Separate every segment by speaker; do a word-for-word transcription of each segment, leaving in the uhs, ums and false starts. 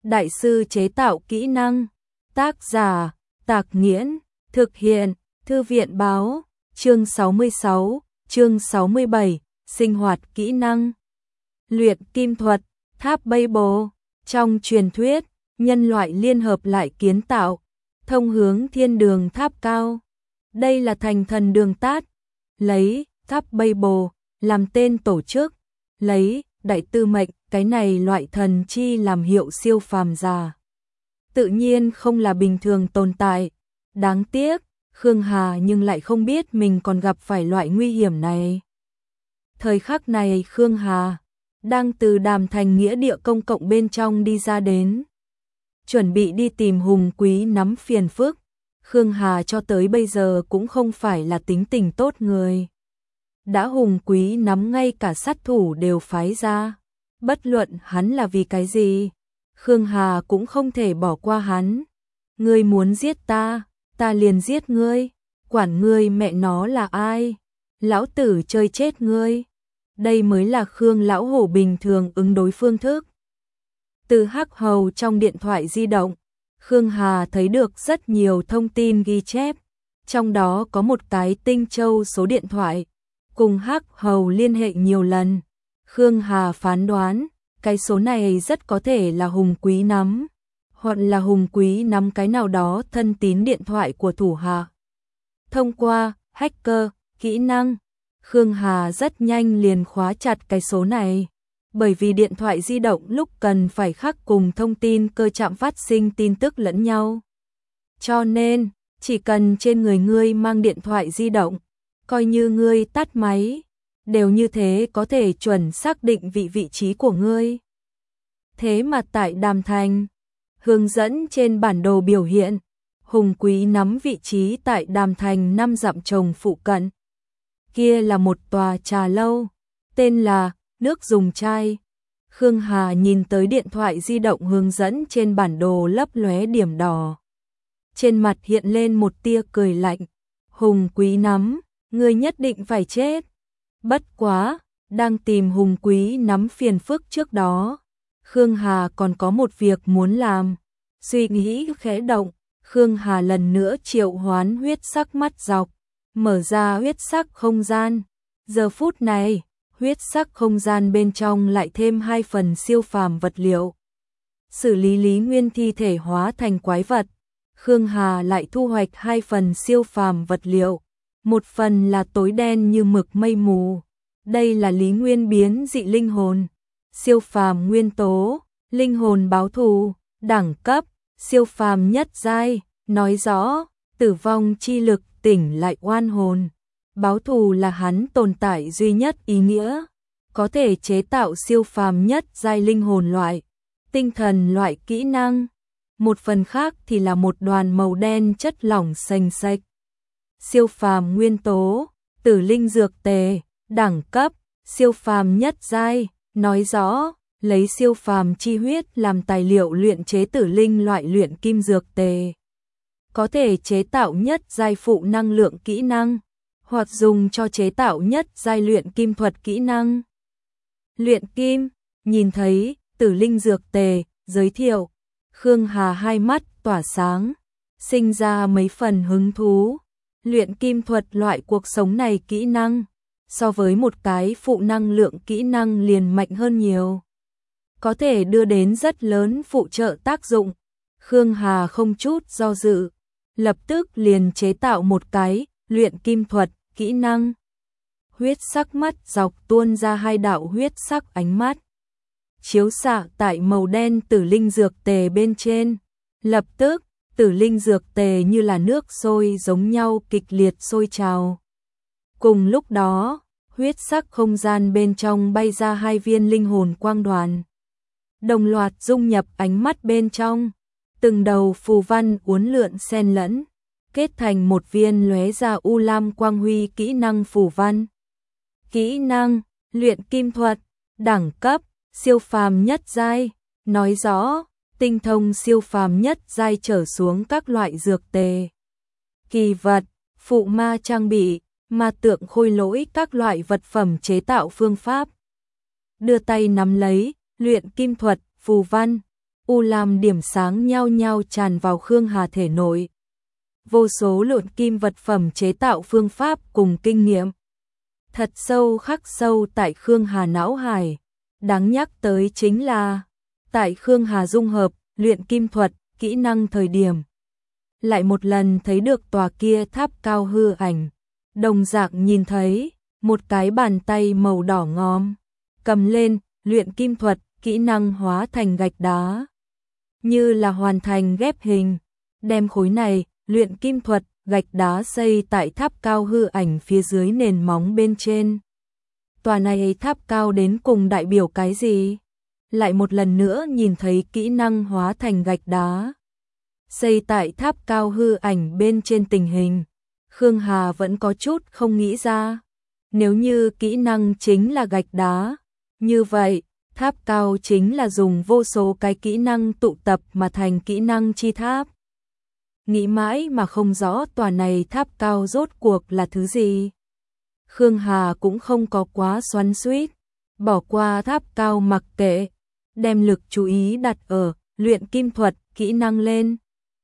Speaker 1: Đại sư chế tạo kỹ năng. Tác giả, Tạc Nghiễn. Thực hiện, Thư viện Báo. Chương sáu mươi sáu, chương sáu mươi bảy, sinh hoạt kỹ năng. Luyện kim thuật, tháp Babel. Trong truyền thuyết, nhân loại liên hợp lại kiến tạo, thông hướng thiên đường tháp cao. Đây là thành thần đường tát, lấy tháp Babel làm tên tổ chức, lấy đại tư mệnh cái này loại thần chi làm hiệu siêu phàm giả. Tự nhiên không là bình thường tồn tại. Đáng tiếc, Khương Hà nhưng lại không biết mình còn gặp phải loại nguy hiểm này. Thời khắc này Khương Hà đang từ Đàm Thành nghĩa địa công cộng bên trong đi ra đến, chuẩn bị đi tìm Hùng Quý nắm phiền phức. Khương Hà cho tới bây giờ cũng không phải là tính tình tốt người. Đã Hùng Quý nắm ngay cả sát thủ đều phái ra, bất luận hắn là vì cái gì, Khương Hà cũng không thể bỏ qua hắn. Ngươi muốn giết ta, ta liền giết ngươi, quản ngươi mẹ nó là ai, lão tử chơi chết ngươi. Đây mới là Khương lão hổ bình thường ứng đối phương thức. Từ hắc hầu trong điện thoại di động, Khương Hà thấy được rất nhiều thông tin ghi chép, trong đó có một cái Tinh Châu số điện thoại, cùng hắc hầu liên hệ nhiều lần. Khương Hà phán đoán, cái số này rất có thể là Hùng Quý nắm, hoặc là Hùng Quý nắm cái nào đó thân tín điện thoại của thủ hạ. Thông qua hacker, kỹ năng, Khương Hà rất nhanh liền khóa chặt cái số này, bởi vì điện thoại di động lúc cần phải khắc cùng thông tin cơ trạm phát sinh tin tức lẫn nhau. Cho nên, chỉ cần trên người ngươi mang điện thoại di động, coi như ngươi tắt máy, đều như thế có thể chuẩn xác định vị vị trí của ngươi. Thế mà tại Đàm Thành, hướng dẫn trên bản đồ biểu hiện, Hùng Quý nắm vị trí tại Đàm Thành năm dặm trồng phụ cận. Kia là một tòa trà lâu, tên là Nước Dùng Chai. Khương Hà nhìn tới điện thoại di động hướng dẫn trên bản đồ lấp lóe điểm đỏ. Trên mặt hiện lên một tia cười lạnh. Hùng Quý nắm, ngươi nhất định phải chết. Bất quá, đang tìm Hùng Quý nắm phiền phức trước đó, Khương Hà còn có một việc muốn làm. Suy nghĩ khẽ động, Khương Hà lần nữa triệu hoán huyết sắc mắt dọc, mở ra huyết sắc không gian. Giờ phút này, huyết sắc không gian bên trong lại thêm hai phần siêu phàm vật liệu. Xử lý Lý Nguyên thi thể hóa thành quái vật, Khương Hà lại thu hoạch hai phần siêu phàm vật liệu. Một phần là tối đen như mực mây mù. Đây là Lý Nguyên biến dị linh hồn. Siêu phàm nguyên tố, linh hồn báo thù, đẳng cấp, siêu phàm nhất giai, nói rõ, tử vong chi lực tỉnh lại oan hồn. Báo thù là hắn tồn tại duy nhất ý nghĩa, có thể chế tạo siêu phàm nhất giai linh hồn loại, tinh thần loại kỹ năng. Một phần khác thì là một đoàn màu đen chất lỏng sền sệt. Siêu phàm nguyên tố, tử linh dược tề, đẳng cấp, siêu phàm nhất giai, nói rõ, lấy siêu phàm chi huyết làm tài liệu luyện chế tử linh loại luyện kim dược tề. Có thể chế tạo nhất giai phụ năng lượng kỹ năng, hoặc dùng cho chế tạo nhất giai luyện kim thuật kỹ năng. Luyện kim, nhìn thấy, tử linh dược tề, giới thiệu, Khương Hà hai mắt tỏa sáng, sinh ra mấy phần hứng thú. Luyện kim thuật loại cuộc sống này kỹ năng, so với một cái phụ năng lượng kỹ năng liền mạnh hơn nhiều. Có thể đưa đến rất lớn phụ trợ tác dụng. Khương Hà không chút do dự, lập tức liền chế tạo một cái luyện kim thuật kỹ năng. Huyết sắc mắt dọc tuôn ra hai đạo huyết sắc ánh mắt, chiếu xạ tại màu đen tử linh dược tề bên trên. Lập tức, tử linh dược tề như là nước sôi giống nhau kịch liệt sôi trào. Cùng lúc đó, huyết sắc không gian bên trong bay ra hai viên linh hồn quang đoàn, đồng loạt dung nhập ánh mắt bên trong. Từng đầu phù văn uốn lượn xen lẫn, kết thành một viên lóe ra u lam quang huy kỹ năng phù văn. Kỹ năng, luyện kim thuật, đẳng cấp, siêu phàm nhất giai, nói rõ, tinh thông siêu phàm nhất giai trở xuống các loại dược tề, kỳ vật, phụ ma trang bị, ma tượng khôi lỗi các loại vật phẩm chế tạo phương pháp. Đưa tay nắm lấy, luyện kim thuật, phù văn, u lam điểm sáng nhao nhao tràn vào Khương Hà thể nội. Vô số luyện kim vật phẩm chế tạo phương pháp cùng kinh nghiệm. Thật sâu khắc sâu tại Khương Hà não hải. Đáng nhắc tới chính là, tại Khương Hà dung hợp, luyện kim thuật, kỹ năng thời điểm. Lại một lần thấy được tòa kia tháp cao hư ảnh. Đồng dạng nhìn thấy, một cái bàn tay màu đỏ ngòm. Cầm lên, luyện kim thuật, kỹ năng hóa thành gạch đá. Như là hoàn thành ghép hình. Đem khối này, luyện kim thuật, gạch đá xây tại tháp cao hư ảnh phía dưới nền móng bên trên. Tòa này tháp cao đến cùng đại biểu cái gì? Lại một lần nữa nhìn thấy kỹ năng hóa thành gạch đá. Xây tại tháp cao hư ảnh bên trên tình hình. Khương Hà vẫn có chút không nghĩ ra. Nếu như kỹ năng chính là gạch đá, như vậy, tháp cao chính là dùng vô số cái kỹ năng tụ tập mà thành kỹ năng chi tháp. Nghĩ mãi mà không rõ tòa này tháp cao rốt cuộc là thứ gì. Khương Hà cũng không có quá xoắn xuýt, bỏ qua tháp cao mặc kệ, đem lực chú ý đặt ở luyện kim thuật, kỹ năng lên.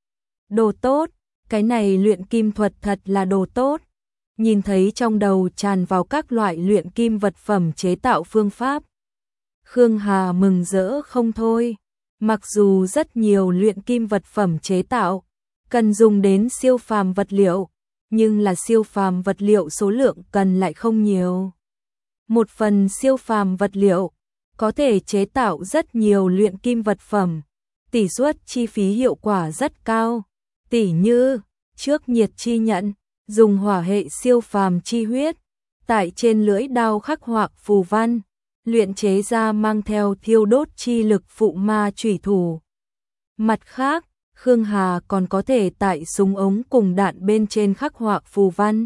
Speaker 1: Đồ tốt, cái này luyện kim thuật thật là đồ tốt. Nhìn thấy trong đầu tràn vào các loại luyện kim vật phẩm chế tạo phương pháp. Khương Hà mừng rỡ không thôi. Mặc dù rất nhiều luyện kim vật phẩm chế tạo cần dùng đến siêu phàm vật liệu, nhưng là siêu phàm vật liệu số lượng cần lại không nhiều. Một phần siêu phàm vật liệu có thể chế tạo rất nhiều luyện kim vật phẩm, tỷ suất chi phí hiệu quả rất cao, tỷ như trước nhiệt chi nhận, dùng hỏa hệ siêu phàm chi huyết, tại trên lưỡi đao khắc họa phù văn, luyện chế ra mang theo thiêu đốt chi lực phụ ma chủy thủ. Mặt khác, Khương Hà còn có thể tại súng ống cùng đạn bên trên khắc họa phù văn,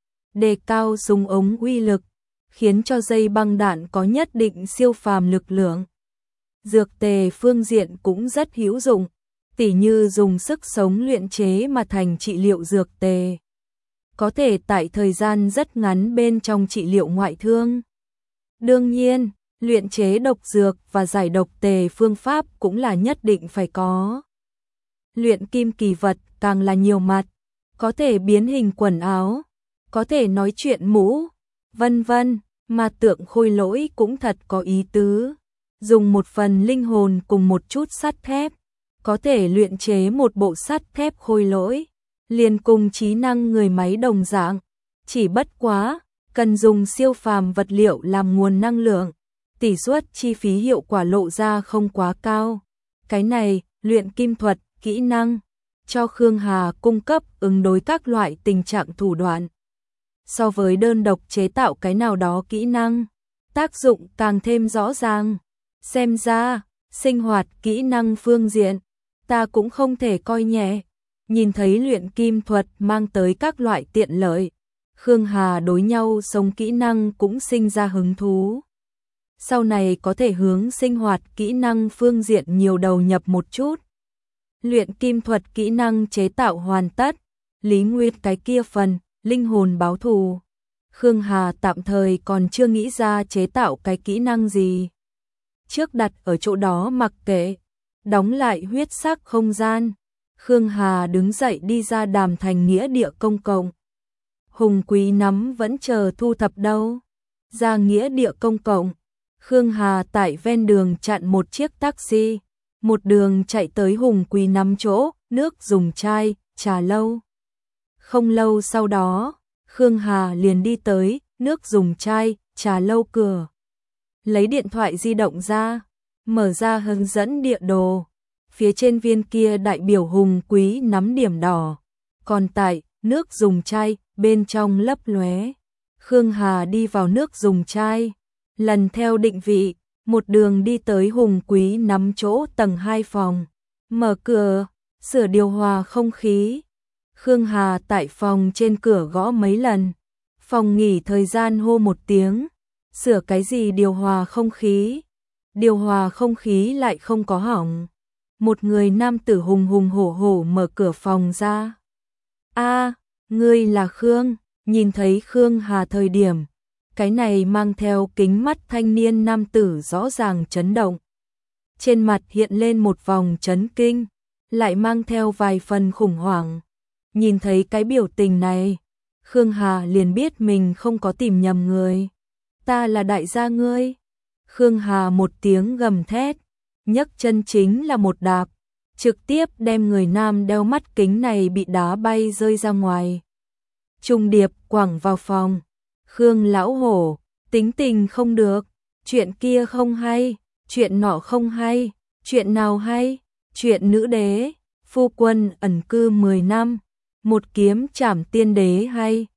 Speaker 1: đề cao súng ống uy lực, khiến cho dây băng đạn có nhất định siêu phàm lực lượng. Dược tề phương diện cũng rất hữu dụng, tỉ như dùng sức sống luyện chế mà thành trị liệu dược tề. Có thể tại thời gian rất ngắn bên trong trị liệu ngoại thương. Đương nhiên, luyện chế độc dược và giải độc tề phương pháp cũng là nhất định phải có. Luyện kim kỳ vật càng là nhiều mặt, có thể biến hình quần áo, có thể nói chuyện mũ, vân vân, mà tượng khôi lỗi cũng thật có ý tứ. Dùng một phần linh hồn cùng một chút sắt thép, có thể luyện chế một bộ sắt thép khôi lỗi, liền cùng trí năng người máy đồng dạng, chỉ bất quá, cần dùng siêu phàm vật liệu làm nguồn năng lượng, tỷ suất chi phí hiệu quả lộ ra không quá cao. Cái này, luyện kim thuật, kỹ năng, cho Khương Hà cung cấp ứng đối các loại tình trạng thủ đoạn. So với đơn độc chế tạo cái nào đó kỹ năng, tác dụng càng thêm rõ ràng. Xem ra, sinh hoạt kỹ năng phương diện, ta cũng không thể coi nhẹ. Nhìn thấy luyện kim thuật mang tới các loại tiện lợi, Khương Hà đối nhau sống kỹ năng cũng sinh ra hứng thú. Sau này có thể hướng sinh hoạt kỹ năng phương diện nhiều đầu nhập một chút. Luyện kim thuật kỹ năng chế tạo hoàn tất, Lý Nguyệt cái kia phần, linh hồn báo thù. Khương Hà tạm thời còn chưa nghĩ ra chế tạo cái kỹ năng gì. Trước đặt ở chỗ đó mặc kệ, đóng lại huyết sắc không gian. Khương Hà đứng dậy đi ra Đàm Thành nghĩa địa công cộng. Hùng Quý Nắm vẫn chờ thu thập đâu. Ra nghĩa địa công cộng, Khương Hà tại ven đường chặn một chiếc taxi, một đường chạy tới Hùng Quý Nắm chỗ, nước dùng chai, trà lâu. Không lâu sau đó, Khương Hà liền đi tới nước dùng chai, trà lâu cửa. Lấy điện thoại di động ra, mở ra hướng dẫn địa đồ. Phía trên viên kia đại biểu Hùng Quý Nắm điểm đỏ, còn tại nước dùng chai bên trong lấp lóe. Khương Hà đi vào nước dùng chai, lần theo định vị, một đường đi tới Hùng Quý Nắm chỗ tầng hai phòng, mở cửa, sửa điều hòa không khí. Khương Hà tại phòng trên cửa gõ mấy lần, phòng nghỉ thời gian hô một tiếng, sửa cái gì điều hòa không khí, điều hòa không khí lại không có hỏng. Một người nam tử hùng hùng hổ hổ mở cửa phòng ra. A, ngươi là Khương, nhìn thấy Khương Hà thời điểm, cái này mang theo kính mắt thanh niên nam tử rõ ràng chấn động. trên mặt hiện lên một vòng chấn kinh, lại mang theo vài phần khủng hoảng. Nhìn thấy cái biểu tình này, Khương Hà liền biết mình không có tìm nhầm người. Ta là đại gia ngươi. Khương Hà một tiếng gầm thét, nhấc chân chính là một đạp, trực tiếp đem người nam đeo mắt kính này bị đá bay rơi ra ngoài. Trung điệp quẳng vào phòng. Khương lão hổ, tính tình không được, chuyện kia không hay, chuyện nọ không hay, chuyện nào hay, chuyện nữ đế, phu quân ẩn cư mười năm, một kiếm trảm tiên đế hay,